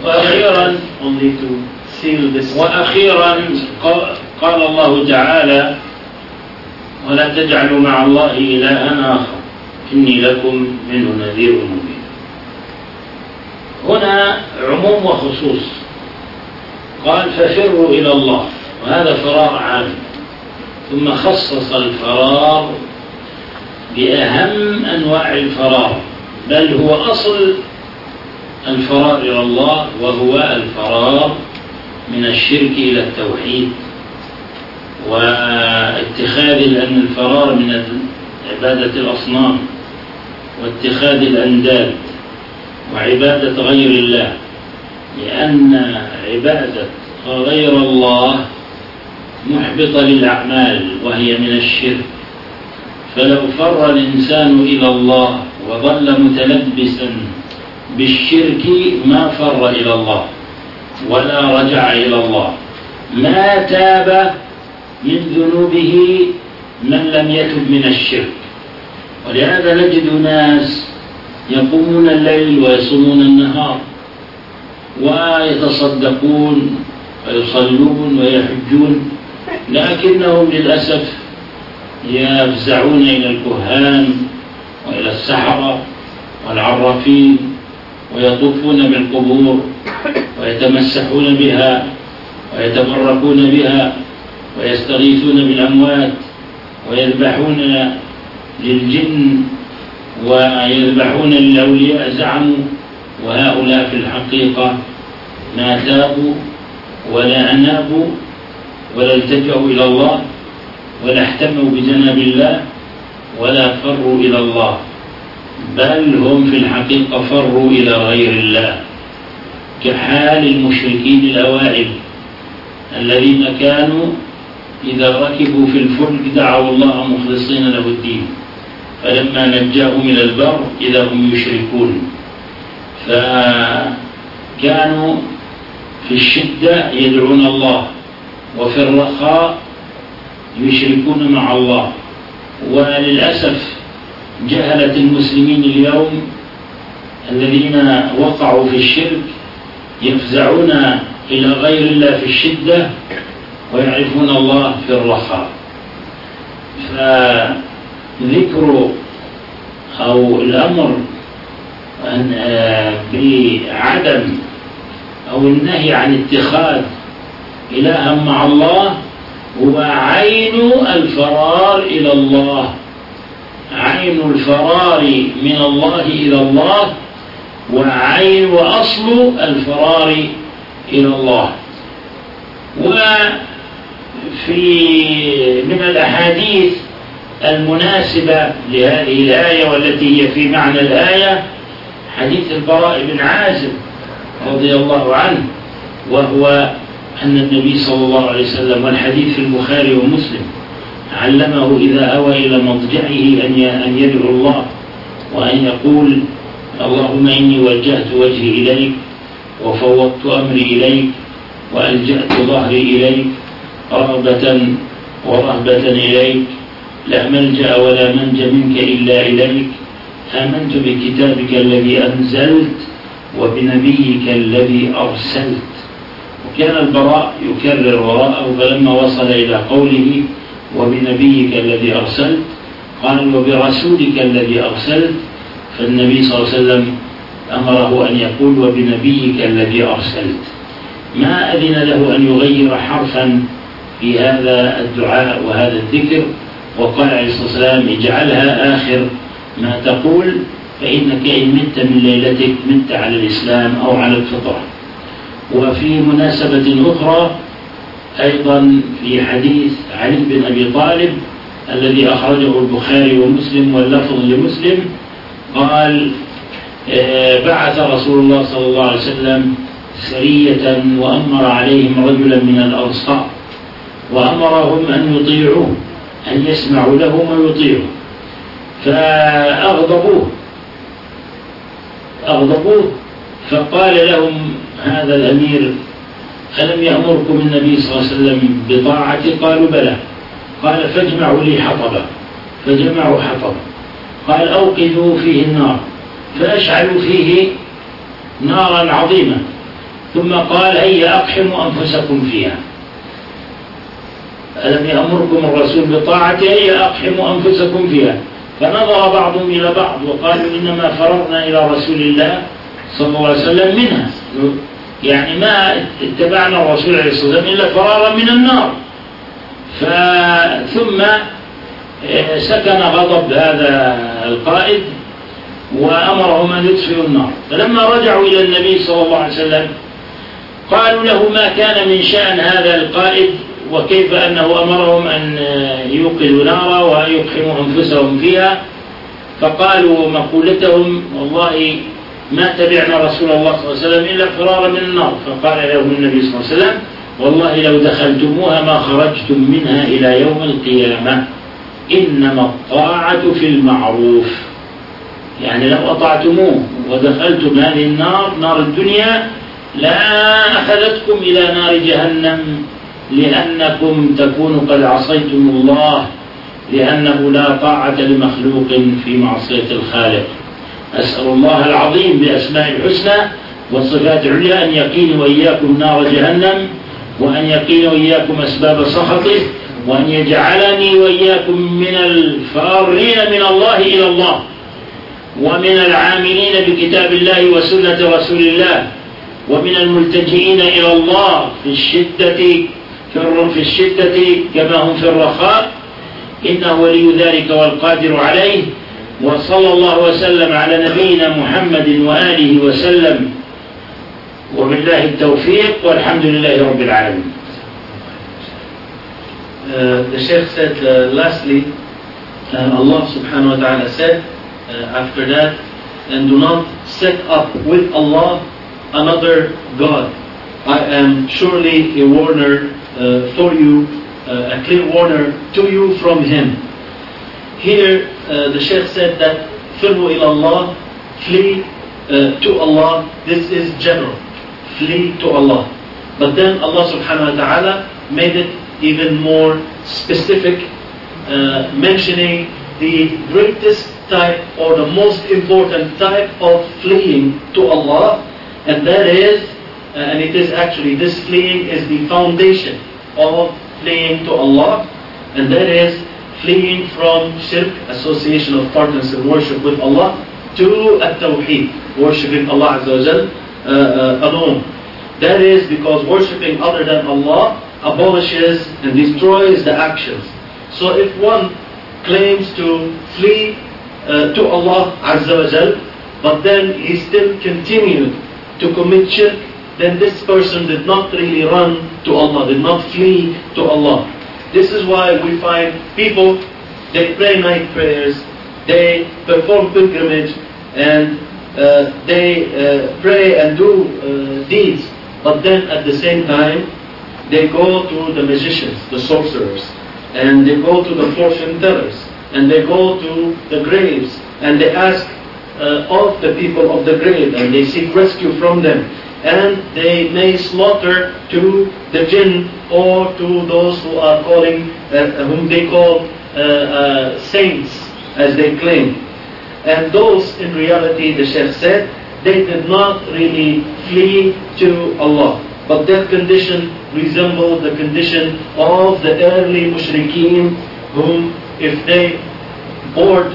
وأخيرا قال الله تعالى: ولا تجعلوا مع الله إلها آخر إني لكم منه نذير مبين. هنا عموم وخصوص، قال ففروا إلى الله، وهذا فرار عام، ثم خصص الفرار بأهم أنواع الفرار، بل هو أصل الفرار إلى الله، وهو الفرار من الشرك إلى التوحيد، واتخاذ لأن الفرار من عبادة الأصنام واتخاذ الأنداد وعبادة غير الله، لأن عبادة غير الله محبطة للأعمال وهي من الشرك. فلو فر الإنسان إلى الله وظل متلبسا بالشرك ما فر إلى الله ولا رجع إلى الله، ما تاب من ذنوبه من لم يتب من الشرك. ولهذا نجد ناس يقومون الليل ويصومون النهار ويتصدقون ويصلون ويحجون، لكنهم للأسف يفزعون إلى الكهان وإلى السحرة والعرافين، ويطوفون بالقبور ويتمسحون بها ويتبركون بها ويستغيثون بالأموات ويذبحون للجن ويذبحون للأولياء زعموا، وهؤلاء في الحقيقة ما تابوا ولا أنابوا ولا التجأوا إلى الله ولا احتموا بجناب الله ولا فروا إلى الله، بل هم في الحقيقة فروا إلى غير الله، كحال المشركين الأوائل الذين كانوا إذا ركبوا في الفلك دعوا الله مخلصين له الدين، فلما نجاهم إلى البر إذا هم يشركون. فكانوا في الشدة يدعون الله، وفي الرخاء يشركون مع الله. وللأسف جهلة المسلمين اليوم الذين وقعوا في الشرك يفزعون إلى غير الله في الشدة ويعرفون الله في الرخاء. فذكر أو الأمر بعدم أو النهي عن اتخاذ إلها مع الله هو عين الفرار إلى الله، عين الفرار من الله إلى الله، وعين وأصل الفرار إلى الله. من الأحاديث المناسبة لهذه الآية والتي هي في معنى الآية حديث البراء بن عازب رضي الله عنه، وهو أن النبي صلى الله عليه وسلم، والحديث في البخاري ومسلم، علمه إذا أوى إلى مضجعه أن يدعو الله وأن يقول: اللهم إني وجهت وجهي إليك وفوضت أمري إليك وألجأت ظهري إليك رغبة ورهبة إليك، لا ملجأ ولا منجى منك إلا إليك، آمنت بكتابك الذي أنزلت وبنبيك الذي أرسلت. وكان البراء يكرر وراءه، فلما وصل إلى قوله وبنبيك الذي أرسلت قال وبرسولك الذي أرسلت، فالنبي صلى الله عليه وسلم أمره أن يقول وبنبيك الذي أرسلت، ما أذن له أن يغير حرفا في هذا الدعاء وهذا الذكر، وقال عليه الصلاة والسلام اجعلها آخر ما تقول، فإنك إن مت من ليلتك مت على الإسلام أو على الفطرة. وفي مناسبة أخرى أيضا في حديث علي بن أبي طالب الذي أخرجه البخاري ومسلم واللفظ لمسلم، قال بعث رسول الله صلى الله عليه وسلم سرية وأمر عليهم رجلا من الأنصار وأمرهم أن يطيعوه، أن يسمعوا له ويطيعوا، فأغضبوه فقال لهم هذا الأمير ألم يأمركم النبي صلى الله عليه وسلم بطاعتي؟ قالوا بلى. قال فاجمعوا لي حطبا، فجمعوا حطبا. قال أوقدوا فيه النار، فأشعلوا فيه نارا عظيمة، ثم قال هيا أقحموا أنفسكم فيها. ألم يأمركم الرسول بطاعته؟ هيا أقحموا أنفسكم فيها. فنظر بعضهم إلى بعض وقالوا إنما فررنا إلى رسول الله صلى الله عليه وسلم منها، يعني ما اتبعنا الرسول عليه الصلاة والسلام إلا فرارا من النار. ثم سكن غضب هذا القائد وأمرهم أن يطفئوا النار. فلما رجعوا إلى النبي صلى الله عليه وسلم قالوا له ما كان من شأن هذا القائد وكيف أنه أمرهم أن يوقدوا نارا ويقحموا أنفسهم فيها. فقالوا مقولتهم والله ما تبعنا رسول الله صلى الله عليه وسلم إلا فرارا من النار. فقال لهم النبي صلى الله عليه وسلم والله لو دخلتموها ما خرجتم منها إلى يوم القيامة، إنما الطاعة في المعروف. يعني لو أطعتموه ودخلتم هذه النار نار الدنيا لا أخذتكم إلى نار جهنم، لأنكم تكونوا قد عصيتم الله، لأنه لا طاعة لمخلوق في معصية الخالق. أسأل الله العظيم بأسماء الحسنى والصفات العليا أن يقيني وإياكم نار جهنم، وأن يقيني وإياكم أسباب سخطه، وأن يجعلني وإياكم من الفارين من الله إلى الله، ومن العاملين بكتاب الله وسنة رسول الله، ومن الملتجئين إلى الله في الشدة كما هم في الرخاء، إنه ولي ذلك والقادر عليه. وصلى الله وسلم على نبينا محمد وآله وسلم، وبالله التوفيق والحمد لله رب العالمين. The Shaykh said lastly, Allah subhanahu wa ta'ala said after that, and do not set up with Allah another God. I am surely a warner for you, a clear warner to you from Him. Here the Shaykh said that firru ila Allah, flee to Allah. This is general, flee to Allah. But then Allah subhanahu wa ta'ala made it even more specific, mentioning the greatest type or the most important type of fleeing to Allah, and that is, and it is actually, this fleeing is the foundation of fleeing to Allah, and that is fleeing from shirk, association of partners in worship with Allah, to at-tawheed, worshipping Allah Azza wa Jal alone. That is because worshipping other than Allah abolishes and destroys the actions. So if one claims to flee to Allah Azza wa Jal, but then he still continued to commit shirk, then this person did not really run to Allah, did not flee to Allah. This is why we find people, they pray night prayers, they perform pilgrimage, and they pray and do deeds, but then at the same time, they go to the magicians, the sorcerers, and they go to the fortune tellers, and they go to the graves, and they ask of the people of the grave, and they seek rescue from them, and they may slaughter to the jinn or to those who are calling, whom they call saints, as they claim. And those, in reality, the Shaykh said, they did not really flee to Allah, but their condition resembled the condition of the early mushrikeen, whom if they board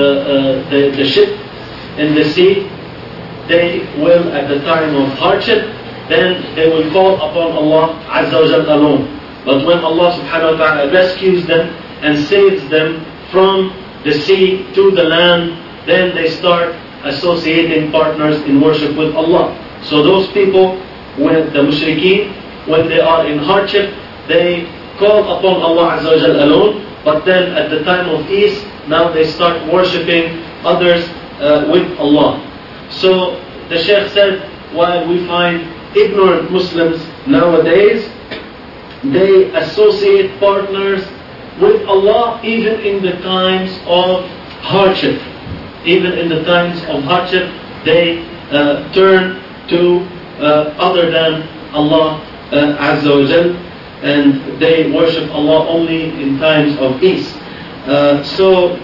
the ship in the sea, they will, at the time of hardship, then they will call upon Allah Azza wa Jal alone. But when Allah subhanahu wa ta'ala rescues them and saves them from the sea to the land, then they start associating partners in worship with Allah. So those people, when the mushrikeen, when they are in hardship, they call upon Allah Azza wa Jal alone, but then at the time of ease, now they start worshipping others with Allah. So the Shaykh said, while we find ignorant Muslims nowadays, they associate partners with Allah even in the times of hardship. Even in the times of hardship, they turn to other than Allah Azza wa Jal, and they worship Allah only in times of ease. So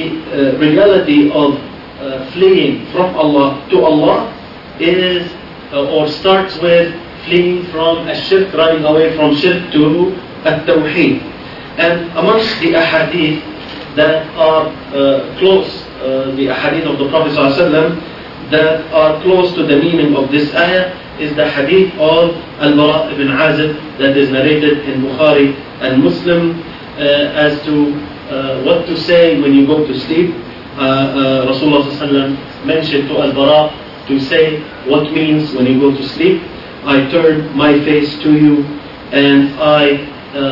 the reality of fleeing from Allah to Allah is or starts with fleeing from ash-shirk, running away from shirk to at-tawheed. And amongst the ahadith that are close, the ahadith of the Prophet ﷺ that are close to the meaning of this ayah is the hadith of Al-Bara ibn Azib that is narrated in Bukhari and Muslim as to what to say when you go to sleep. Rasulullah ﷺ mentioned to Al-Bara to say what means when you go to sleep. I turn my face to you and I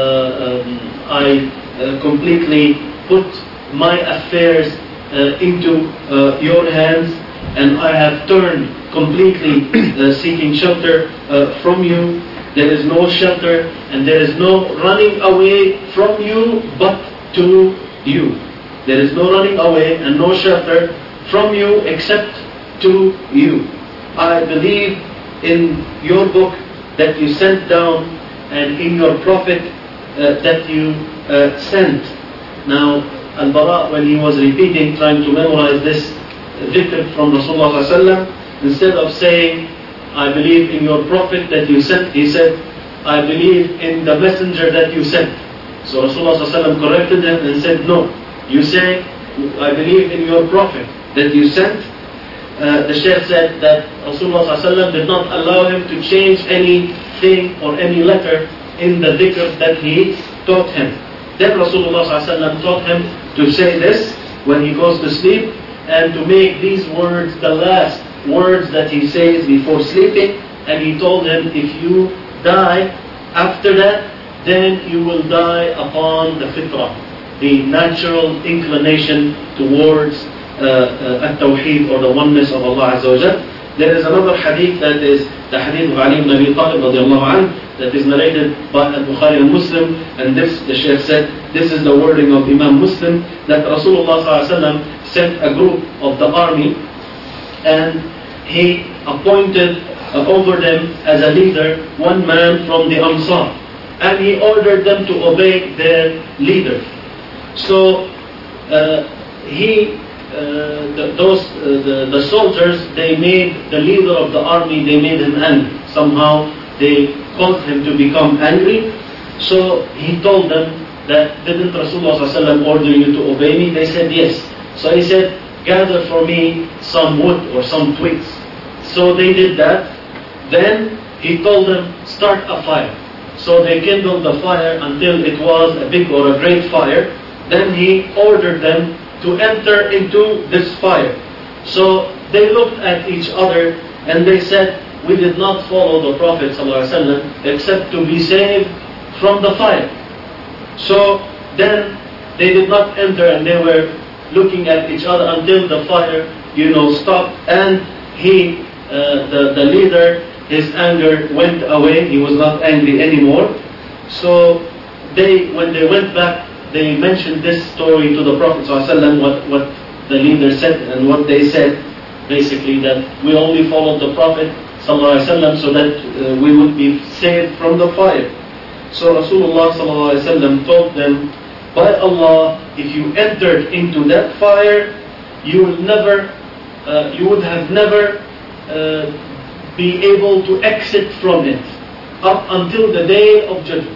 completely put my affairs into your hands, and I have turned completely seeking shelter from you. There is no shelter and there is no running away from you but to you. There is no running away and no shelter from you except to you. I believe in your book that you sent down and in your prophet that you sent. Now, Al-Bara, when he was repeating, trying to memorize this dhikr from Rasulullah ﷺ, instead of saying, I believe in your prophet that you sent, he said, I believe in the messenger that you sent. So Rasulullah ﷺ corrected him and said, no, you say, I believe in your prophet that you sent. The Shaykh said that Rasulullah ﷺ did not allow him to change anything or any letter in the dhikr that he taught him. Then Rasulullah ﷺ taught him to say this when he goes to sleep and to make these words the last words that he says before sleeping. And he told him, if you die after that, then you will die upon the fitrah, the natural inclination towards at-tawheed or the oneness of Allah Azza wa Jal. There is another hadith that is the hadith of Ali ibn Abi Talib radiallahu anhu that is narrated by Bukhari and Muslim, and this, the Shaykh said, this is the wording of Imam Muslim, that Rasulullah ﷺ sent a group of the army and he appointed over them as a leader one man from the Ansar, and he ordered them to obey their leader. So the soldiers, they made the leader of the army, they made him angry. Somehow they caused him to become angry. So he told them that, didn't Rasulullah ﷺ order you to obey me? They said yes. So he said, gather for me some wood or some twigs. So they did that. Then he told them, start a fire. So they kindled the fire until it was a big or a great fire. Then he ordered them to enter into this fire. So they looked at each other and they said, we did not follow the Prophet ﷺ except to be saved from the fire. So then they did not enter and they were looking at each other until the fire, stopped, and he, the leader, his anger went away. He was not angry anymore. So when they went back, they mentioned this story to the Prophet ﷺ, what the leader said and what they said, basically that we only followed the Prophet ﷺ so that we would be saved from the fire. So Rasulullah ﷺ told them, by Allah, if you entered into that fire, you would have never be able to exit from it up until the day of judgment.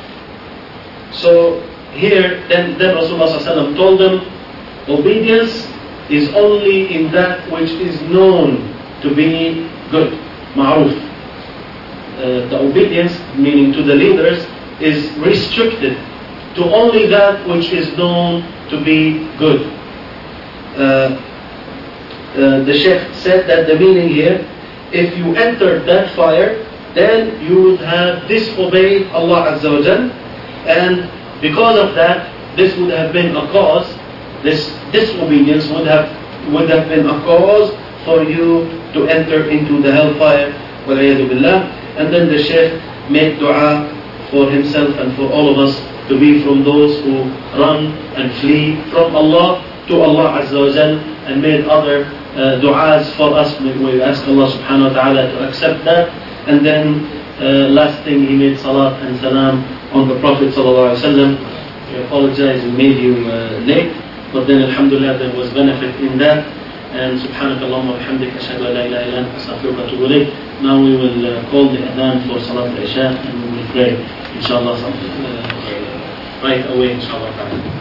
So here, then Rasulullah ﷺ told them, obedience is only in that which is known to be good, ma'ruf. The obedience, meaning to the leaders, is restricted to only that which is known to be good. The Shaykh said that the meaning here, if you entered that fire, then you would have disobeyed Allah Azza wa Jal, and because of that, this would have been a cause, this disobedience would have been a cause for you to enter into the hellfire, wal-'iyadhu billah. And then the Shaykh made dua for himself and for all of us to be from those who run and flee from Allah to Allah Azza wa Jal, and made other du'as for us. We ask Allah subhanahu wa ta'ala to accept that. And then last thing, he made salat and salam on the Prophet sallallahu alaihi wasallam. We apologize we made you late, but then alhamdulillah there was benefit in that. And سبحانك اللهم وبحمدك أشهد أن لا إله إلا أنت أستغفرك وأتوب إليك. Now we will call the adhan for Salat al-Isha and we will pray inshallah right away inshallah.